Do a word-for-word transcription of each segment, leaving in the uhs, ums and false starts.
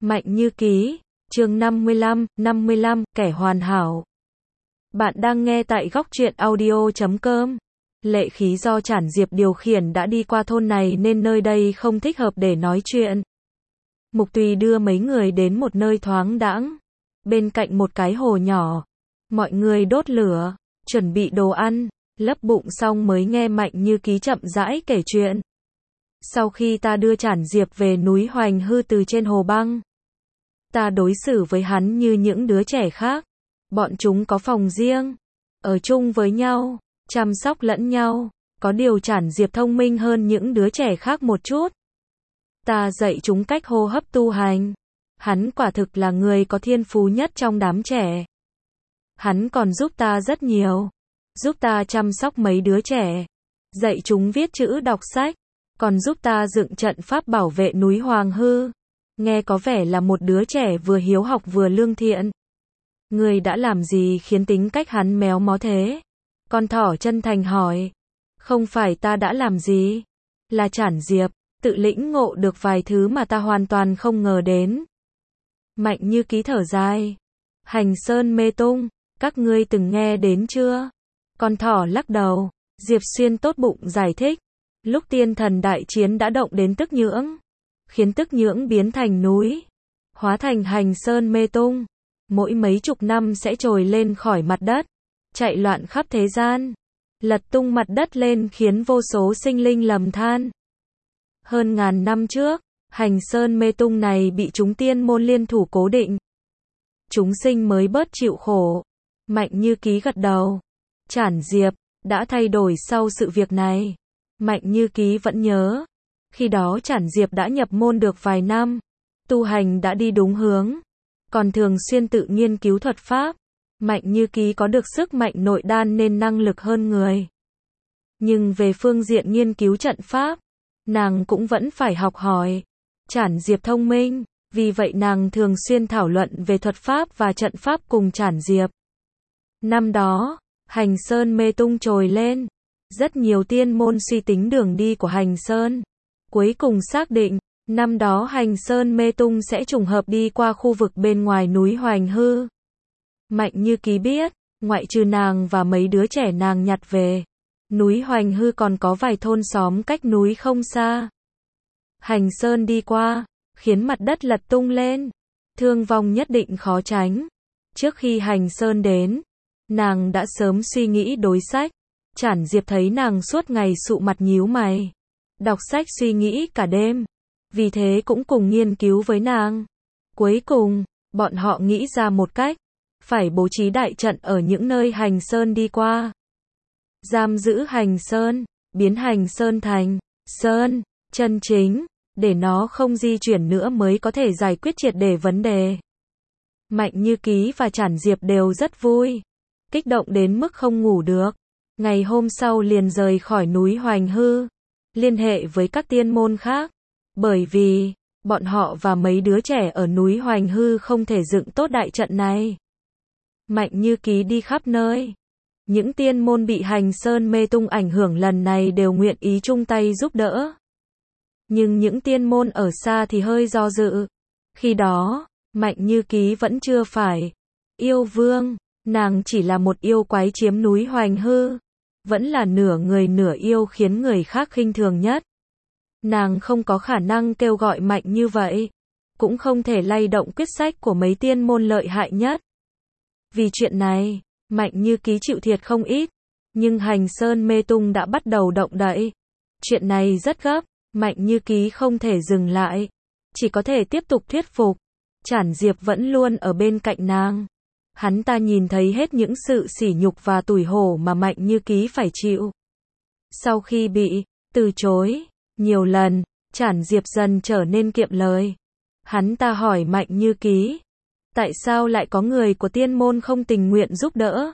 Mạnh Như Ký, chương năm mươi lăm, năm mươi lăm, kẻ hoàn hảo. Bạn đang nghe tại góc truyện audio chấm com. Lệ Khí do Trản Diệp điều khiển đã đi qua thôn này nên nơi đây không thích hợp để nói chuyện. Mục Tùy đưa mấy người đến một nơi thoáng đãng, bên cạnh một cái hồ nhỏ. Mọi người đốt lửa, chuẩn bị đồ ăn, lấp bụng xong mới nghe Mạnh Như Ký chậm rãi kể chuyện. Sau khi ta đưa Trản Diệp về núi Hoành Hư từ trên hồ băng, ta đối xử với hắn như những đứa trẻ khác. Bọn chúng có phòng riêng, ở chung với nhau, chăm sóc lẫn nhau. Có điều Trản Diệp thông minh hơn những đứa trẻ khác một chút. Ta dạy chúng cách hô hấp tu hành. Hắn quả thực là người có thiên phú nhất trong đám trẻ. Hắn còn giúp ta rất nhiều, giúp ta chăm sóc mấy đứa trẻ, dạy chúng viết chữ đọc sách, còn giúp ta dựng trận pháp bảo vệ núi Hoàng Hư. Nghe có vẻ là một đứa trẻ vừa hiếu học vừa lương thiện. Ngươi đã làm gì khiến tính cách hắn méo mó thế? Con thỏ chân thành hỏi. Không phải ta đã làm gì, là Trản Diệp tự lĩnh ngộ được vài thứ mà ta hoàn toàn không ngờ đến. Mạnh Như Ký thở dài. Hành Sơn Mê Tung, các ngươi từng nghe đến chưa? Con thỏ lắc đầu. Diệp Xuyên tốt bụng giải thích. Lúc tiên thần đại chiến đã động đến Tức Nhưỡng, khiến Tức Nhưỡng biến thành núi, hóa thành Hành Sơn Mê Tung. Mỗi mấy chục năm sẽ trồi lên khỏi mặt đất, chạy loạn khắp thế gian, lật tung mặt đất lên khiến vô số sinh linh lầm than. Hơn ngàn năm trước, Hành Sơn Mê Tung này bị chúng tiên môn liên thủ cố định. Chúng sinh mới bớt chịu khổ. Mạnh Như Ký gật đầu. Trản Diệp đã thay đổi sau sự việc này. Mạnh Như Ký vẫn nhớ, khi đó Trản Diệp đã nhập môn được vài năm, tu hành đã đi đúng hướng, còn thường xuyên tự nghiên cứu thuật pháp. Mạnh Như Ký có được sức mạnh nội đan nên năng lực hơn người. Nhưng về phương diện nghiên cứu trận pháp, nàng cũng vẫn phải học hỏi. Trản Diệp thông minh, vì vậy nàng thường xuyên thảo luận về thuật pháp và trận pháp cùng Trản Diệp. Năm đó, Hành Sơn Mê Tung trồi lên. Rất nhiều tiên môn suy tính đường đi của Hành Sơn, cuối cùng xác định, năm đó Hành Sơn Mê Tung sẽ trùng hợp đi qua khu vực bên ngoài núi Hoành Hư. Mạnh Như Ký biết, ngoại trừ nàng và mấy đứa trẻ nàng nhặt về, núi Hoành Hư còn có vài thôn xóm cách núi không xa. Hành Sơn đi qua, khiến mặt đất lật tung lên, thương vong nhất định khó tránh. Trước khi Hành Sơn đến, nàng đã sớm suy nghĩ đối sách. Trản Diệp thấy nàng suốt ngày sụ mặt nhíu mày, đọc sách suy nghĩ cả đêm, vì thế cũng cùng nghiên cứu với nàng. Cuối cùng, bọn họ nghĩ ra một cách, phải bố trí đại trận ở những nơi Hành Sơn đi qua. Giam giữ Hành Sơn, biến Hành Sơn thành Sơn chân chính, để nó không di chuyển nữa mới có thể giải quyết triệt để vấn đề. Mạnh Như Ký và Trản Diệp đều rất vui, kích động đến mức không ngủ được. Ngày hôm sau liền rời khỏi núi Hoành Hư, liên hệ với các tiên môn khác, bởi vì bọn họ và mấy đứa trẻ ở núi Hoành Hư không thể dựng tốt đại trận này. Mạnh Như Ký đi khắp nơi, những tiên môn bị Hành Sơn Mê Tung ảnh hưởng lần này đều nguyện ý chung tay giúp đỡ. Nhưng những tiên môn ở xa thì hơi do dự. Khi đó, Mạnh Như Ký vẫn chưa phải yêu vương, nàng chỉ là một yêu quái chiếm núi Hoành Hư, vẫn là nửa người nửa yêu khiến người khác khinh thường nhất. Nàng không có khả năng kêu gọi mạnh như vậy, cũng không thể lay động quyết sách của mấy tiên môn lợi hại nhất. Vì chuyện này, Mạnh Như Ký chịu thiệt không ít, nhưng Hành Sơn Mê Tung đã bắt đầu động đậy. Chuyện này rất gấp, Mạnh Như Ký không thể dừng lại, chỉ có thể tiếp tục thuyết phục. Trản Diệp vẫn luôn ở bên cạnh nàng. Hắn ta nhìn thấy hết những sự sỉ nhục và tủi hổ mà Mạnh Như Ký phải chịu. Sau khi bị từ chối nhiều lần, Trản Diệp dần trở nên kiệm lời. Hắn ta hỏi Mạnh Như Ký, tại sao lại có người của tiên môn không tình nguyện giúp đỡ?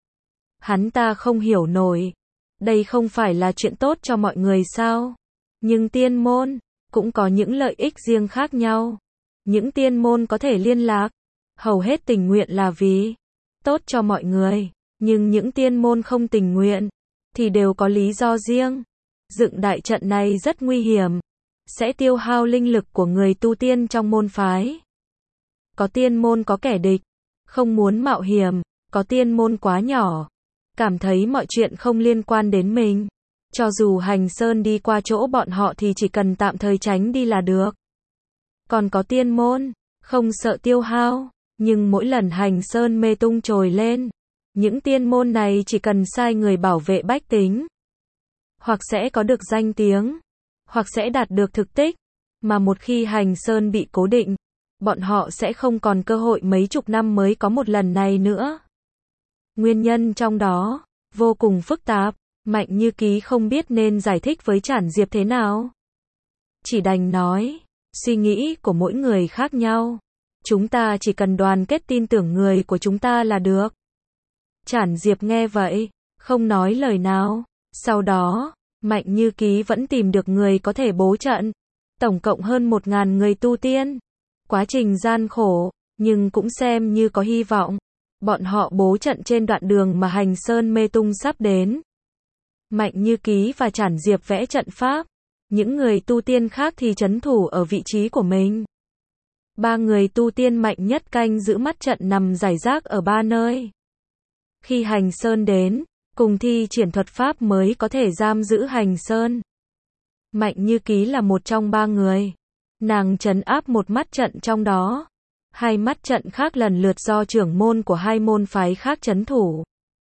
Hắn ta không hiểu nổi, đây không phải là chuyện tốt cho mọi người sao? Nhưng tiên môn cũng có những lợi ích riêng khác nhau. Những tiên môn có thể liên lạc, hầu hết tình nguyện là vì tốt cho mọi người, nhưng những tiên môn không tình nguyện thì đều có lý do riêng. Dựng đại trận này rất nguy hiểm, sẽ tiêu hao linh lực của người tu tiên trong môn phái. có tiên môn có kẻ địch, không muốn mạo hiểm, có tiên môn quá nhỏ, cảm thấy mọi chuyện không liên quan đến mình. Cho dù Hành Sơn đi qua chỗ bọn họ thì chỉ cần tạm thời tránh đi là được. Còn có tiên môn, không sợ tiêu hao, nhưng mỗi lần Hành Sơn mê tung trồi lên, những tiên môn này chỉ cần sai người bảo vệ bách tính, hoặc sẽ có được danh tiếng, hoặc sẽ đạt được thực tích, mà một khi Hành Sơn bị cố định, bọn họ sẽ không còn cơ hội mấy chục năm mới có một lần này nữa. Nguyên nhân trong đó, vô cùng phức tạp, Mạnh Như Ký không biết nên giải thích với Trản Diệp thế nào. Chỉ đành nói, suy nghĩ của mỗi người khác nhau. Chúng ta chỉ cần đoàn kết tin tưởng người của chúng ta là được. Trản Diệp nghe vậy, không nói lời nào. Sau đó, Mạnh Như Ký vẫn tìm được người có thể bố trận. Tổng cộng hơn một ngàn người tu tiên. Quá trình gian khổ, nhưng cũng xem như có hy vọng. Bọn họ bố trận trên đoạn đường mà Hành Sơn mê tung sắp đến. Mạnh Như Ký và Trản Diệp vẽ trận pháp. Những người tu tiên khác thì trấn thủ ở vị trí của mình. Ba người tu tiên mạnh nhất canh giữ mắt trận nằm rải rác ở ba nơi. Khi Hành Sơn đến, cùng thi triển thuật pháp mới có thể giam giữ Hành Sơn. Mạnh Như Ký là một trong ba người. Nàng trấn áp một mắt trận trong đó. Hai mắt trận khác lần lượt do trưởng môn của hai môn phái khác trấn thủ.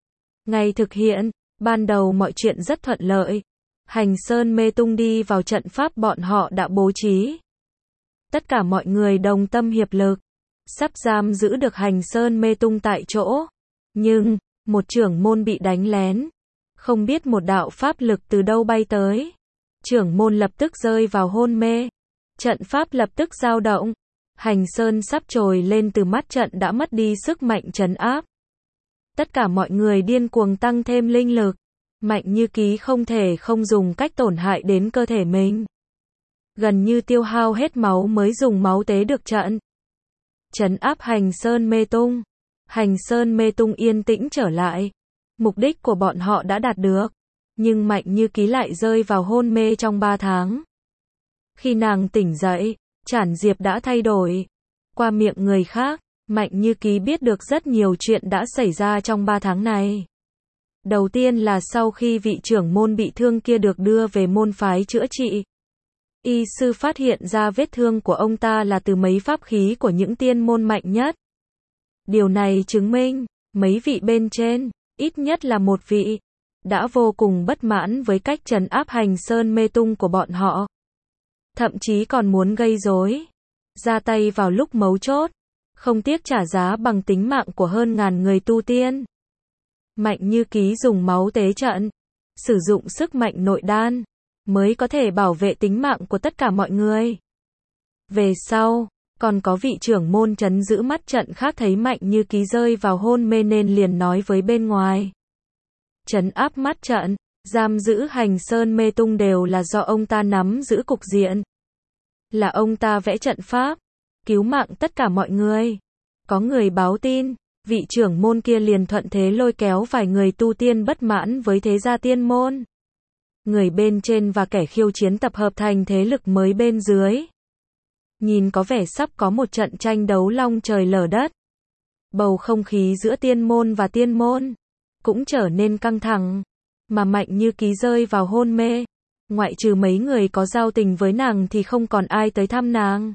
Ngày thực hiện, ban đầu mọi chuyện rất thuận lợi. Hành Sơn mê tung đi vào trận pháp bọn họ đã bố trí. Tất cả mọi người đồng tâm hiệp lực, sắp giam giữ được Hành Sơn mê tung tại chỗ. Nhưng, một trưởng môn bị đánh lén. Không biết một đạo pháp lực từ đâu bay tới. Trưởng môn lập tức rơi vào hôn mê. Trận pháp lập tức dao động. Hành Sơn sắp trồi lên từ mắt trận đã mất đi sức mạnh trấn áp. Tất cả mọi người điên cuồng tăng thêm linh lực. Mạnh Như Ký không thể không dùng cách tổn hại đến cơ thể mình. Gần như tiêu hao hết máu mới dùng máu tế được trận. Trấn áp Hành Sơn mê tung. Hành Sơn mê tung yên tĩnh trở lại. Mục đích của bọn họ đã đạt được. Nhưng Mạnh Như Ký lại rơi vào hôn mê trong ba tháng. Khi nàng tỉnh dậy, Trản Diệp đã thay đổi. Qua miệng người khác, Mạnh Như Ký biết được rất nhiều chuyện đã xảy ra trong ba tháng này. Đầu tiên là sau khi vị trưởng môn bị thương kia được đưa về môn phái chữa trị. Y sư phát hiện ra vết thương của ông ta là từ mấy pháp khí của những tiên môn mạnh nhất. Điều này chứng minh, mấy vị bên trên, ít nhất là một vị, đã vô cùng bất mãn với cách trấn áp Hành Sơn mê tung của bọn họ. Thậm chí còn muốn gây rối, ra tay vào lúc mấu chốt, không tiếc trả giá bằng tính mạng của hơn ngàn người tu tiên. Mạnh Như Ký dùng máu tế trận, sử dụng sức mạnh nội đan, mới có thể bảo vệ tính mạng của tất cả mọi người. Về sau, còn có vị trưởng môn trấn giữ mắt trận khác thấy Mạnh Như Ký rơi vào hôn mê nên liền nói với bên ngoài. Trấn áp mắt trận, giam giữ Hành Sơn mê tung đều là do ông ta nắm giữ cục diện. Là ông ta vẽ trận pháp, cứu mạng tất cả mọi người. Có người báo tin, vị trưởng môn kia liền thuận thế lôi kéo vài người tu tiên bất mãn với thế gia tiên môn. Người bên trên và kẻ khiêu chiến tập hợp thành thế lực mới bên dưới. Nhìn có vẻ sắp có một trận tranh đấu long trời lở đất. Bầu không khí giữa tiên môn và tiên môn cũng trở nên căng thẳng, mà Mạnh Như Ký rơi vào hôn mê. Ngoại trừ mấy người có giao tình với nàng thì không còn ai tới thăm nàng.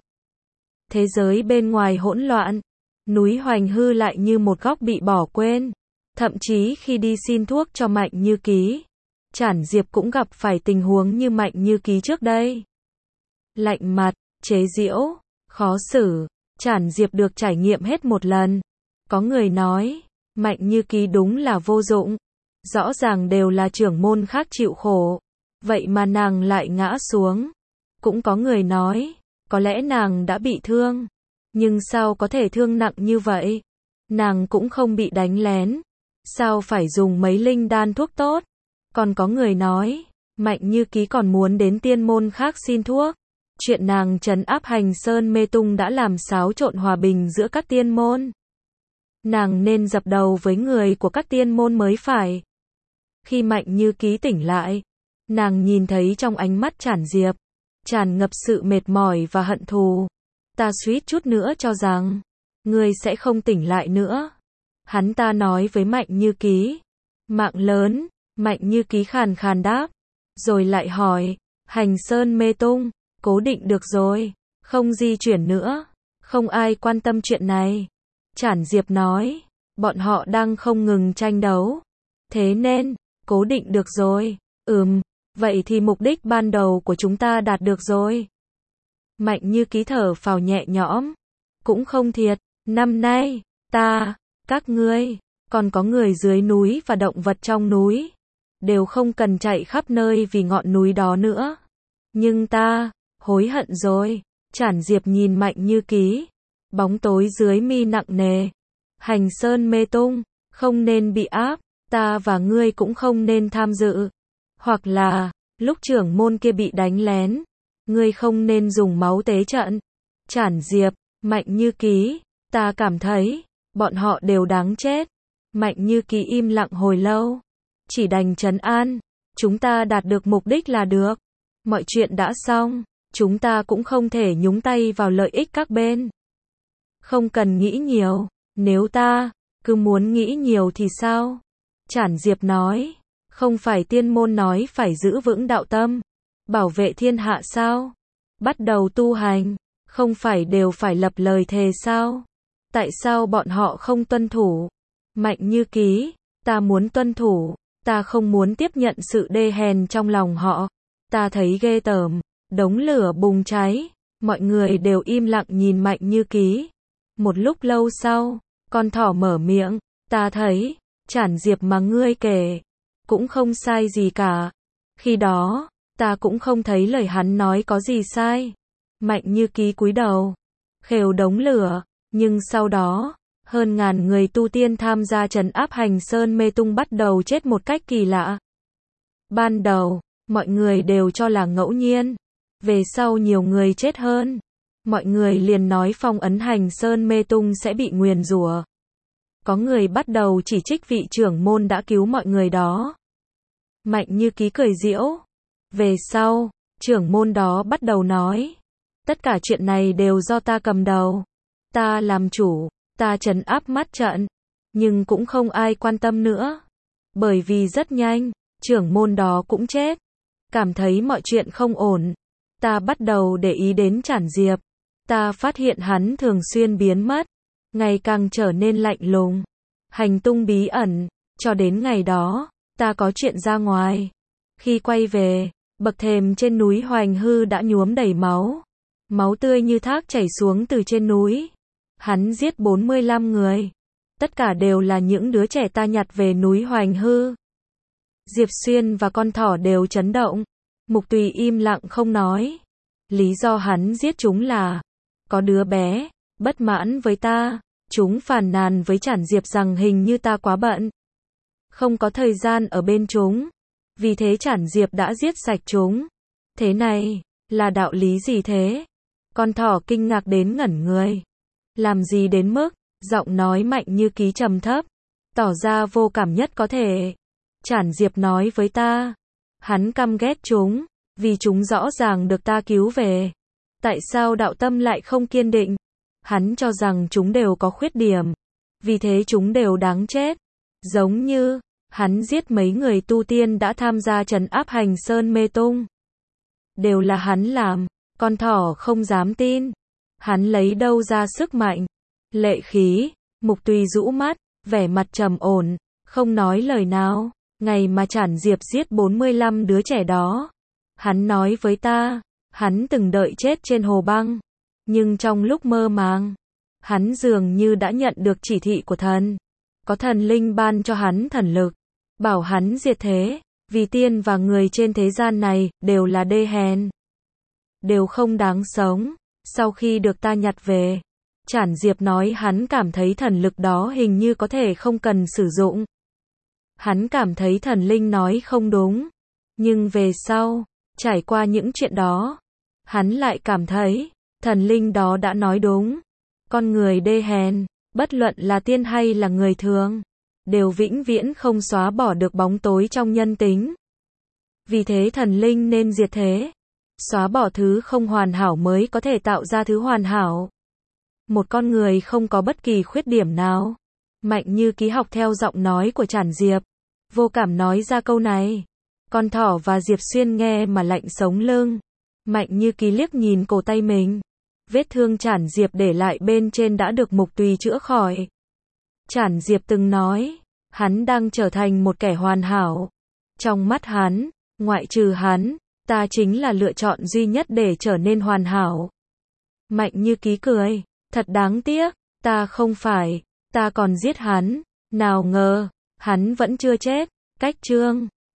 Thế giới bên ngoài hỗn loạn, núi Hoành Hư lại như một góc bị bỏ quên. Thậm chí khi đi xin thuốc cho Mạnh Như Ký, Trản Diệp cũng gặp phải tình huống như Mạnh Như Ký trước đây. Lạnh mặt, chế giễu, khó xử, Trản Diệp được trải nghiệm hết một lần. Có người nói, Mạnh Như Ký đúng là vô dụng. Rõ ràng đều là trưởng môn khác chịu khổ, vậy mà nàng lại ngã xuống. Cũng có người nói, có lẽ nàng đã bị thương, nhưng sao có thể thương nặng như vậy? Nàng cũng không bị đánh lén, sao phải dùng mấy linh đan thuốc tốt? Còn có người nói, Mạnh Như Ký còn muốn đến tiên môn khác xin thuốc. Chuyện nàng trấn áp Hành Sơn mê tung đã làm xáo trộn hòa bình giữa các tiên môn. Nàng nên dập đầu với người của các tiên môn mới phải. Khi Mạnh Như Ký tỉnh lại, nàng nhìn thấy trong ánh mắt Trản Diệp tràn ngập sự mệt mỏi và hận thù. Ta suýt chút nữa cho rằng ngươi sẽ không tỉnh lại nữa. Hắn ta nói với Mạnh Như Ký. Mạng lớn, Mạnh Như Ký khàn khàn đáp. Rồi lại hỏi, Hành Sơn Mê Tung, cố định được rồi, không di chuyển nữa, không ai quan tâm chuyện này. Trản Diệp nói, bọn họ đang không ngừng tranh đấu. Thế nên, cố định được rồi, ừm, vậy thì mục đích ban đầu của chúng ta đạt được rồi. Mạnh Như Ký thở phào nhẹ nhõm, cũng không thiệt, năm nay, ta, các ngươi, còn có người dưới núi và động vật trong núi, đều không cần chạy khắp nơi vì ngọn núi đó nữa. Nhưng ta, hối hận rồi. Trản Diệp nhìn Mạnh Như Ký, bóng tối dưới mi nặng nề. Hành Sơn Mê Tung, không nên bị áp, ta và ngươi cũng không nên tham dự. Hoặc là, lúc trưởng môn kia bị đánh lén, ngươi không nên dùng máu tế trận. Trản Diệp, Mạnh Như Ký, ta cảm thấy, bọn họ đều đáng chết. Mạnh Như Ký im lặng hồi lâu, chỉ đành trấn an, chúng ta đạt được mục đích là được. Mọi chuyện đã xong, chúng ta cũng không thể nhúng tay vào lợi ích các bên. Không cần nghĩ nhiều, nếu ta cứ muốn nghĩ nhiều thì sao? Trản Diệp nói, không phải tiên môn nói phải giữ vững đạo tâm, bảo vệ thiên hạ sao? Bắt đầu tu hành, không phải đều phải lập lời thề sao? Tại sao bọn họ không tuân thủ? Mạnh Như Ký, ta muốn tuân thủ, ta không muốn tiếp nhận sự đê hèn trong lòng họ. Ta thấy ghê tởm, đống lửa bùng cháy, mọi người đều im lặng nhìn Mạnh Như Ký. Một lúc lâu sau, con thỏ mở miệng, ta thấy, Trản Diệp mà ngươi kể, cũng không sai gì cả. Khi đó, ta cũng không thấy lời hắn nói có gì sai. Mạnh Như Ký cúi đầu, khều đống lửa, nhưng sau đó, hơn ngàn người tu tiên tham gia trấn áp Hành Sơn Mê Tung bắt đầu chết một cách kỳ lạ. Ban đầu, mọi người đều cho là ngẫu nhiên. Về sau nhiều người chết hơn. Mọi người liền nói phong ấn Hành Sơn Mê Tung sẽ bị nguyền rủa. Có người bắt đầu chỉ trích vị trưởng môn đã cứu mọi người đó. Mạnh Như Ký cười giễu. Về sau, trưởng môn đó bắt đầu nói. Tất cả chuyện này đều do ta cầm đầu. Ta làm chủ, ta trấn áp mắt trận. Nhưng cũng không ai quan tâm nữa. Bởi vì rất nhanh, trưởng môn đó cũng chết. Cảm thấy mọi chuyện không ổn. Ta bắt đầu để ý đến Trản Diệp. Ta phát hiện hắn thường xuyên biến mất. Ngày càng trở nên lạnh lùng. Hành tung bí ẩn. Cho đến ngày đó, ta có chuyện ra ngoài. Khi quay về, bậc thềm trên núi Hoành Hư đã nhuốm đầy máu. Máu tươi như thác chảy xuống từ trên núi. Hắn giết bốn mươi lăm người. Tất cả đều là những đứa trẻ ta nhặt về núi Hoành Hư. Diệp Xuyên và con thỏ đều chấn động. Mục Tùy im lặng không nói. Lý do hắn giết chúng là, có đứa bé, bất mãn với ta, chúng phàn nàn với Trản Diệp rằng hình như ta quá bận. Không có thời gian ở bên chúng. Vì thế Trản Diệp đã giết sạch chúng. Thế này, là đạo lý gì thế? Con thỏ kinh ngạc đến ngẩn người. Làm gì đến mức, giọng nói Mạnh Như Ký trầm thấp, tỏ ra vô cảm nhất có thể. Trản Diệp nói với ta, hắn căm ghét chúng, vì chúng rõ ràng được ta cứu về. Tại sao đạo tâm lại không kiên định? Hắn cho rằng chúng đều có khuyết điểm, vì thế chúng đều đáng chết. Giống như, hắn giết mấy người tu tiên đã tham gia trấn áp Hành Sơn Mê Tung. Đều là hắn làm, con thỏ không dám tin. Hắn lấy đâu ra sức mạnh, lệ khí? Mục Tùy rũ mắt, vẻ mặt trầm ổn, không nói lời nào. Ngày mà Trản Diệp giết bốn mươi lăm đứa trẻ đó, hắn nói với ta, hắn từng đợi chết trên hồ băng. Nhưng trong lúc mơ màng, hắn dường như đã nhận được chỉ thị của thần. Có thần linh ban cho hắn thần lực, bảo hắn diệt thế, vì tiên và người trên thế gian này đều là đê hèn, đều không đáng sống. Sau khi được ta nhặt về, Trản Diệp nói hắn cảm thấy thần lực đó hình như có thể không cần sử dụng. Hắn cảm thấy thần linh nói không đúng. Nhưng về sau, trải qua những chuyện đó, hắn lại cảm thấy, thần linh đó đã nói đúng. Con người đê hèn, bất luận là tiên hay là người thường, đều vĩnh viễn không xóa bỏ được bóng tối trong nhân tính. Vì thế thần linh nên diệt thế. Xóa bỏ thứ không hoàn hảo mới có thể tạo ra thứ hoàn hảo. một con người không có bất kỳ khuyết điểm nào. Mạnh Như Ký học theo giọng nói của Trản Diệp, vô cảm nói ra câu này. Con thỏ và Diệp Xuyên nghe mà lạnh sống lưng. Mạnh Như Ký liếc nhìn cổ tay mình. Vết thương Trản Diệp để lại bên trên đã được Mục Tùy chữa khỏi. Trản Diệp từng nói, hắn đang trở thành một kẻ hoàn hảo. Trong mắt hắn, ngoại trừ hắn, ta chính là lựa chọn duy nhất để trở nên hoàn hảo. Mạnh Như Ký cười, thật đáng tiếc, ta không phải, ta còn giết hắn, nào ngờ, hắn vẫn chưa chết. Cách chương